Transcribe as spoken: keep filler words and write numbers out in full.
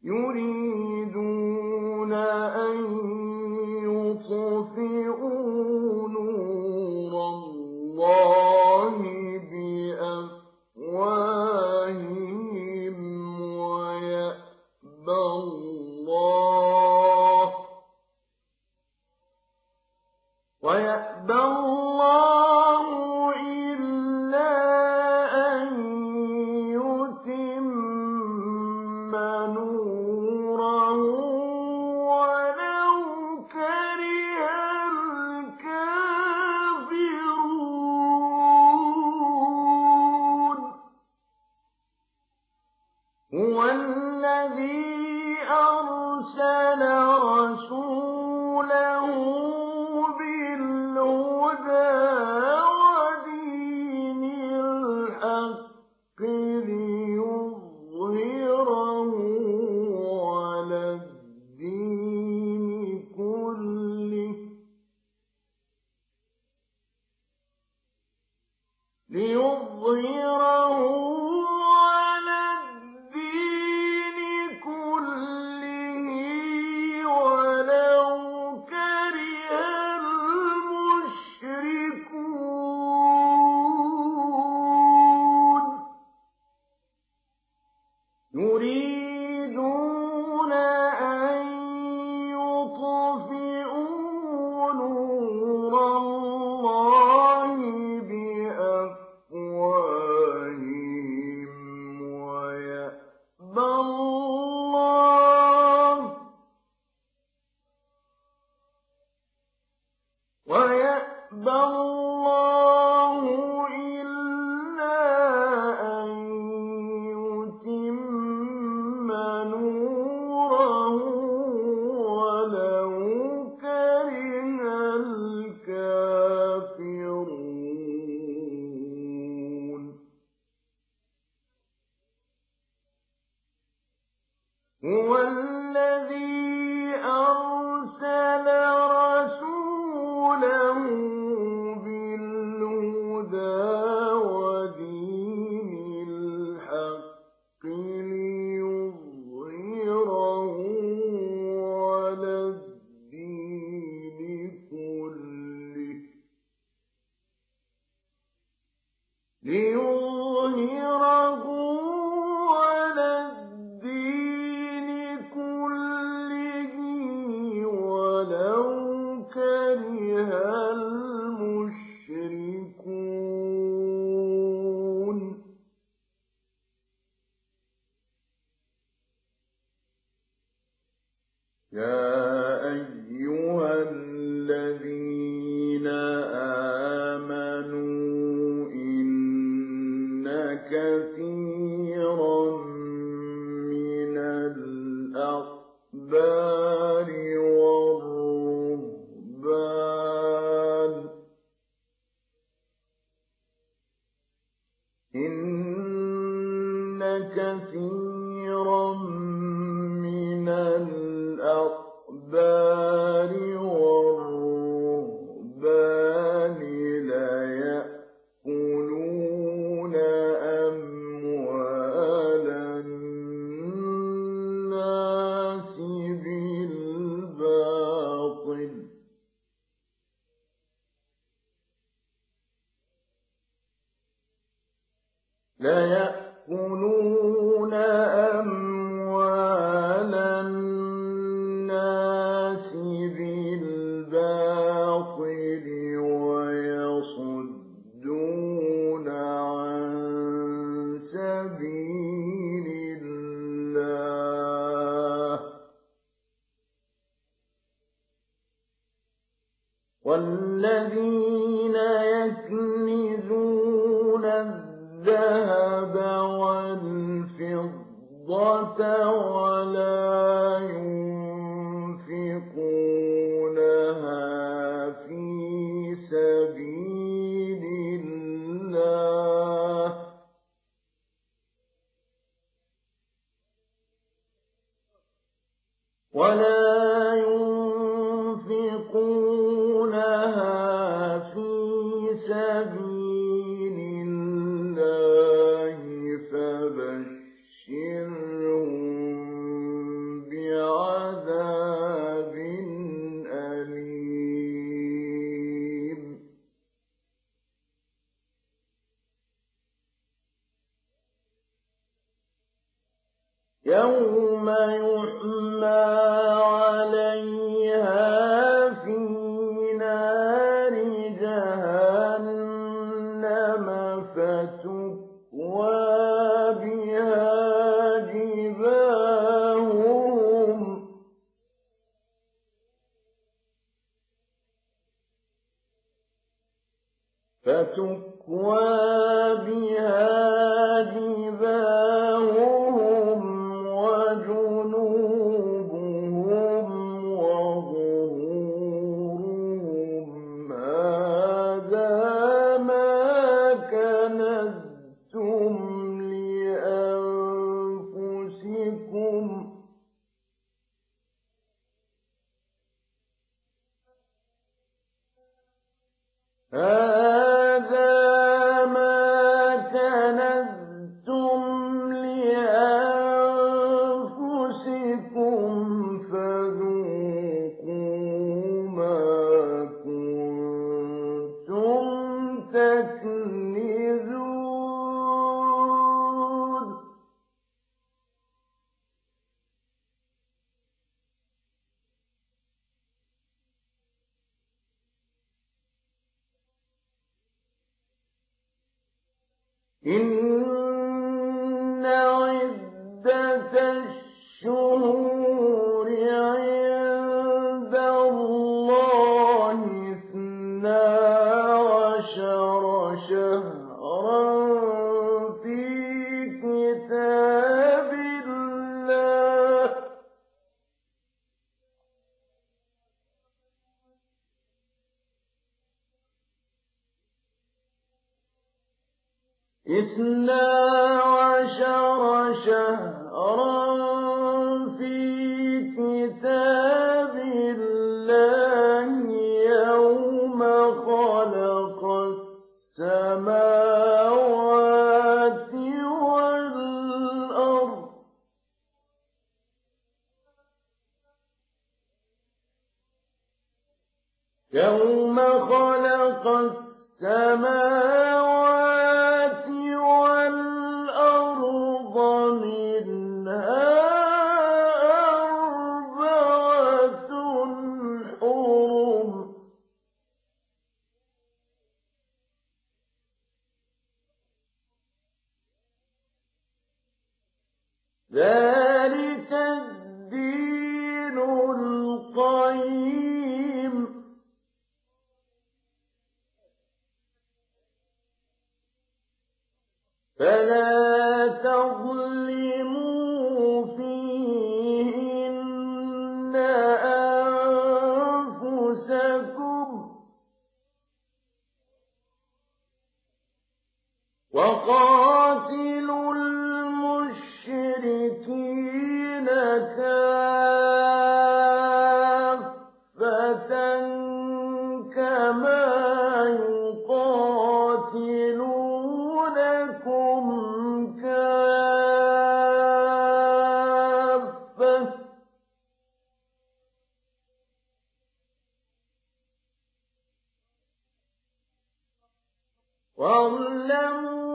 يريدون أن يطفئوا نور الله بأفواههم ويأبى الله ويأبى الله إلا أن يتم نوره ولو كره الكافرون. هو الذي أرسل رسوله بالهدى ودين الحق ليظهره على الدين كله ليظهره على الدين كله ولو كره المشركون. يريدون أن يطفئوا نور الله بأفواههم ويأبى الله ويأبى الله إلا أن يتم نوره ولو كره الكافرون. هو الذي أرسل رسوله بالهدى ودين الحق ليظهره على الدين كله ليظهره على الدين كله ولو كره المشركون. يا أيها الذين آمنوا إن كثيرا من الأحبار والرهبان إن كثيرا من الأحبار والرهبان ليأكلون أموال الناس بالباطل ليأكلون أموال الناس بالباطل ويصدون عن سبيل الله والذين يكنزون الذهب والفضة ولا ينفقونها في سبيل الله ولا ينفقونها في سبيل الله. فبشرهم يوم يحمى عليها في نار جهنم فتكوى بها جباههم فتكوى بها جباههم وجنوبهم وظهورهم هذا ما كنزتم لأنفسكم هذا ما كنزتم لأنفسكم فذوقوا ما كنتم تكنزون إن عدة الشهور عند الله اثنا عشر شهرا في كتاب الله اثنا عشر شهرا في كتاب الله يوم خلق السماوات والأرض يوم خلق السماوات والأرض منها أربعة حرم ذلك الدين القيم فلا تظلموا فيهن أنفسكم وقاتلوا المشركين كافة كما يقاتلونكم كافة واعلموا